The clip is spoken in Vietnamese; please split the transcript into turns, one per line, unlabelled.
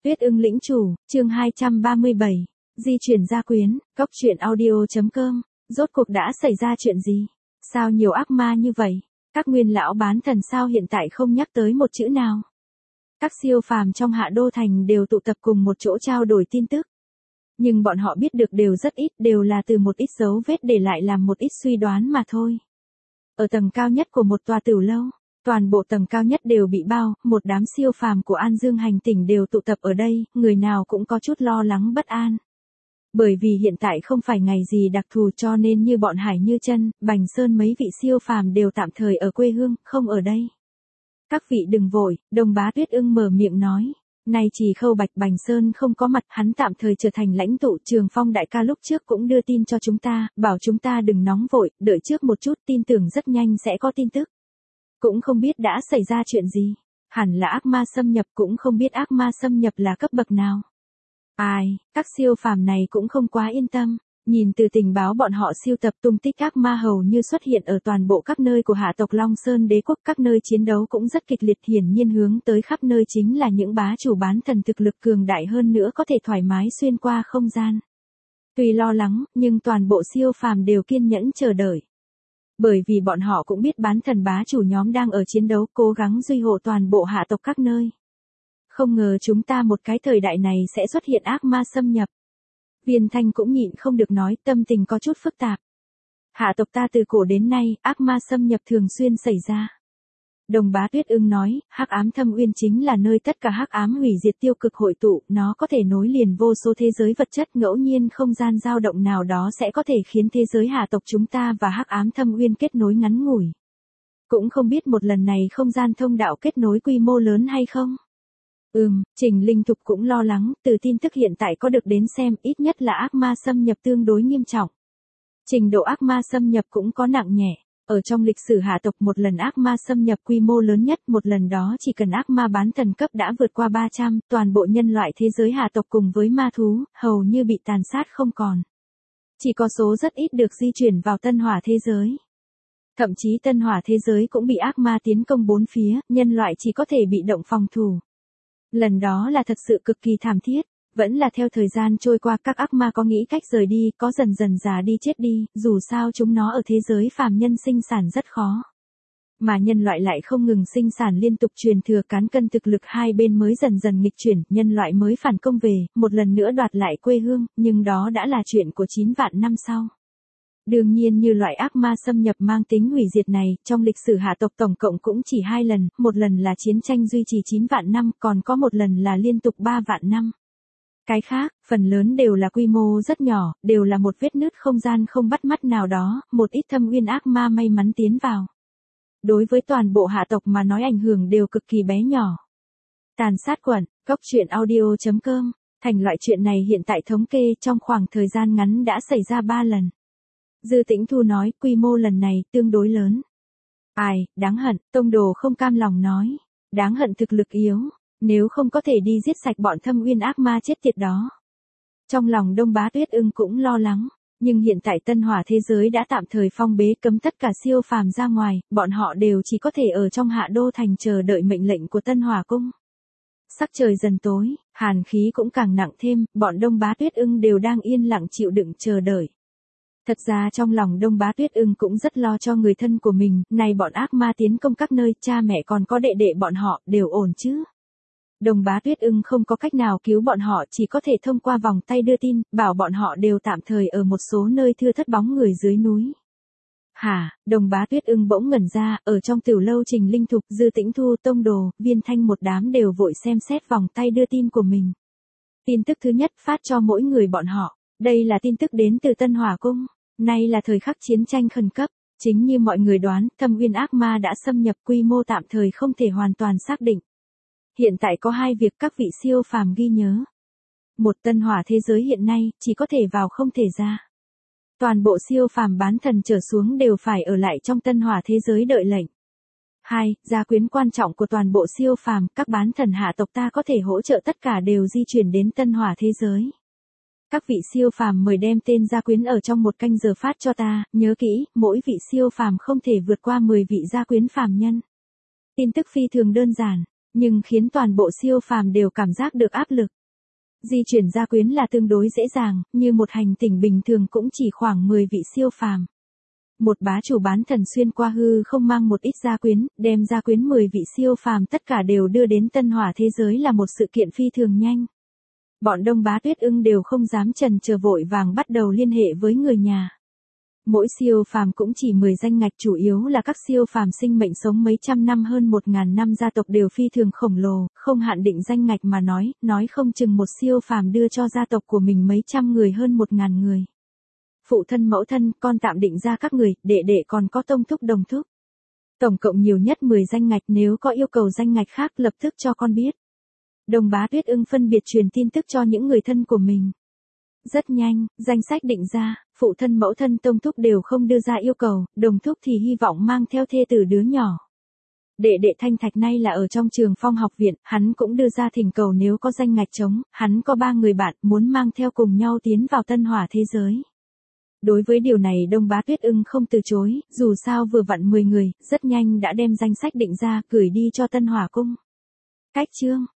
Tuyết ưng lĩnh chủ, chương 237, di chuyển gia quyến, cốc truyện audio.com, rốt cuộc đã xảy ra chuyện gì? Sao nhiều ác ma như vậy? Các nguyên lão bán thần sao hiện tại không nhắc tới một chữ nào? Các siêu phàm trong Hạ Đô Thành đều tụ tập cùng một chỗ trao đổi tin tức. Nhưng bọn họ biết được đều rất ít, đều là từ một ít dấu vết để lại làm một ít suy đoán mà thôi. Ở tầng cao nhất của một tòa tiểu lâu, toàn bộ tầng cao nhất đều bị bao, một đám siêu phàm của An Dương hành tỉnh đều tụ tập ở đây, người nào cũng có chút lo lắng bất an. Bởi vì hiện tại không phải ngày gì đặc thù cho nên như bọn Hải Như Chân, Bành Sơn mấy vị siêu phàm đều tạm thời ở quê hương, không ở đây. Các vị đừng vội, Đông Bá Tuyết ưng mở miệng nói. Nay chỉ Khâu Bạch Bành Sơn không có mặt, hắn tạm thời trở thành lãnh tụ. Trường Phong đại ca lúc trước cũng đưa tin cho chúng ta, bảo chúng ta đừng nóng vội, đợi trước một chút, tin tưởng rất nhanh sẽ có tin tức. Cũng không biết đã xảy ra chuyện gì, hẳn là ác ma xâm nhập, cũng không biết ác ma xâm nhập là cấp bậc nào. Ai, các siêu phàm này cũng không quá yên tâm, nhìn từ tình báo bọn họ siêu tập tung tích ác ma hầu như xuất hiện ở toàn bộ các nơi của hạ tộc Long Sơn đế quốc, các nơi chiến đấu cũng rất kịch liệt, hiển nhiên hướng tới khắp nơi chính là những bá chủ bán thần thực lực cường đại hơn nữa có thể thoải mái xuyên qua không gian. Tuy lo lắng, nhưng toàn bộ siêu phàm đều kiên nhẫn chờ đợi. Bởi vì bọn họ cũng biết bán thần bá chủ nhóm đang ở chiến đấu, cố gắng duy hộ toàn bộ hạ tộc các nơi. Không ngờ chúng ta một cái thời đại này sẽ xuất hiện ác ma xâm nhập. Viên Thanh cũng nhịn không được nói, tâm tình có chút phức tạp. Hạ tộc ta từ cổ đến nay, ác ma xâm nhập thường xuyên xảy ra. Đồng Bá Tuyết ưng nói, Hắc Ám Thâm Uyên chính là nơi tất cả hắc ám hủy diệt tiêu cực hội tụ, nó có thể nối liền vô số thế giới vật chất, ngẫu nhiên không gian dao động nào đó sẽ có thể khiến thế giới hạ tộc chúng ta và Hắc Ám Thâm Uyên kết nối ngắn ngủi. Cũng không biết một lần này không gian thông đạo kết nối quy mô lớn hay không? Trình Linh Thục cũng lo lắng, từ tin tức hiện tại có được đến xem, ít nhất là ác ma xâm nhập tương đối nghiêm trọng. Trình độ ác ma xâm nhập cũng có nặng nhẹ. Ở trong lịch sử hạ tộc một lần ác ma xâm nhập quy mô lớn nhất, một lần đó chỉ cần ác ma bán thần cấp đã vượt qua 300, toàn bộ nhân loại thế giới hạ tộc cùng với ma thú, hầu như bị tàn sát không còn. Chỉ có số rất ít được di chuyển vào tân hỏa thế giới. Thậm chí tân hỏa thế giới cũng bị ác ma tiến công bốn phía, nhân loại chỉ có thể bị động phòng thủ. Lần đó là thật sự cực kỳ thảm thiết, vẫn là theo thời gian trôi qua các ác ma có nghĩ cách rời đi, có dần dần già đi chết đi, dù sao chúng nó ở thế giới phàm nhân sinh sản rất khó. Mà nhân loại lại không ngừng sinh sản liên tục truyền thừa, cán cân thực lực hai bên mới dần dần nghịch chuyển, nhân loại mới phản công về, một lần nữa đoạt lại quê hương, nhưng đó đã là chuyện của 9 vạn năm sau. Đương nhiên như loại ác ma xâm nhập mang tính hủy diệt này, trong lịch sử hạ tộc tổng cộng cũng chỉ 2 lần, một lần là chiến tranh duy trì 9 vạn năm, còn có một lần là liên tục 3 vạn năm. Cái khác, phần lớn đều là quy mô rất nhỏ, đều là một vết nứt không gian không bắt mắt nào đó, một ít thâm uyên ác ma may mắn tiến vào. Đối với toàn bộ hạ tộc mà nói ảnh hưởng đều cực kỳ bé nhỏ. Tàn sát quận, cốc truyện audio.com, thành loại chuyện này hiện tại thống kê trong khoảng thời gian ngắn đã xảy ra 3 lần. Dư Tĩnh Thu nói, quy mô lần này tương đối lớn. Ai, đáng hận, tông đồ không cam lòng nói. Đáng hận thực lực yếu, nếu không có thể đi giết sạch bọn thâm uyên ác ma chết tiệt đó. Trong lòng Đông Bá Tuyết ưng cũng lo lắng, nhưng hiện tại tân hỏa thế giới đã tạm thời phong bế, cấm tất cả siêu phàm ra ngoài, bọn họ đều chỉ có thể ở trong Hạ Đô Thành chờ đợi mệnh lệnh của tân hỏa cung. Sắc trời dần tối, hàn khí cũng càng nặng thêm, bọn Đông Bá Tuyết ưng đều đang yên lặng chịu đựng chờ đợi. Thật ra trong lòng Đông Bá Tuyết ưng cũng rất lo cho người thân của mình, này bọn ác ma tiến công các nơi, cha mẹ còn có đệ đệ bọn họ, đều ổn chứ. Đông Bá Tuyết ưng không có cách nào cứu bọn họ, chỉ có thể thông qua vòng tay đưa tin, bảo bọn họ đều tạm thời ở một số nơi thưa thất bóng người dưới núi. Hả, Đông Bá Tuyết ưng bỗng ngẩn ra, ở trong tiểu lâu Trình Linh Thục, Dư Tĩnh Thu, Tông Đồ, Viên Thanh một đám đều vội xem xét vòng tay đưa tin của mình. Tin tức thứ nhất phát cho mỗi người bọn họ, đây là tin tức đến từ Tân Hỏa Cung. Nay là thời khắc chiến tranh khẩn cấp, chính như mọi người đoán, thâm uyên ác ma đã xâm nhập, quy mô tạm thời không thể hoàn toàn xác định. Hiện tại có 2 việc các vị siêu phàm ghi nhớ. Một, tân hỏa thế giới hiện nay, chỉ có thể vào không thể ra. Toàn bộ siêu phàm bán thần trở xuống đều phải ở lại trong tân hỏa thế giới đợi lệnh. 2, gia quyến quan trọng của toàn bộ siêu phàm, các bán thần hạ tộc ta có thể hỗ trợ tất cả đều di chuyển đến tân hỏa thế giới. Các vị siêu phàm mời đem tên gia quyến ở trong 1 canh giờ phát cho ta, nhớ kỹ, mỗi vị siêu phàm không thể vượt qua 10 vị gia quyến phàm nhân. Tin tức phi thường đơn giản, nhưng khiến toàn bộ siêu phàm đều cảm giác được áp lực. Di chuyển gia quyến là tương đối dễ dàng, như một hành tinh bình thường cũng chỉ khoảng 10 vị siêu phàm. Một bá chủ bán thần xuyên qua hư không mang một ít gia quyến, đem gia quyến 10 vị siêu phàm tất cả đều đưa đến Tân Hỏa thế giới là một sự kiện phi thường nhanh. Bọn Đông Bá Tuyết Ưng đều không dám chần chờ, vội vàng bắt đầu liên hệ với người nhà. Mỗi siêu phàm cũng chỉ 10 danh ngạch, chủ yếu là các siêu phàm sinh mệnh sống mấy trăm năm, hơn 1000 năm, gia tộc đều phi thường khổng lồ, không hạn định danh ngạch mà nói không chừng một siêu phàm đưa cho gia tộc của mình mấy trăm người, hơn 1000 người. Phụ thân mẫu thân, con tạm định ra các người, đệ đệ còn có tông thúc đồng thúc. Tổng cộng nhiều nhất 10 danh ngạch, nếu có yêu cầu danh ngạch khác lập tức cho con biết. Đông Bá Tuyết Ưng phân biệt truyền tin tức cho những người thân của mình. Rất nhanh, danh sách định ra, phụ thân mẫu thân tông thúc đều không đưa ra yêu cầu, đồng thúc thì hy vọng mang theo thê tử đứa nhỏ. Đệ đệ Thanh Thạch nay là ở trong Trường Phong học viện, hắn cũng đưa ra thỉnh cầu nếu có danh ngạch trống, hắn có 3 người bạn muốn mang theo cùng nhau tiến vào Tân Hỏa thế giới. Đối với điều này Đông Bá Tuyết Ưng không từ chối, dù sao vừa vặn 10 người, rất nhanh đã đem danh sách định ra, gửi đi cho Tân Hỏa cung. Cách chương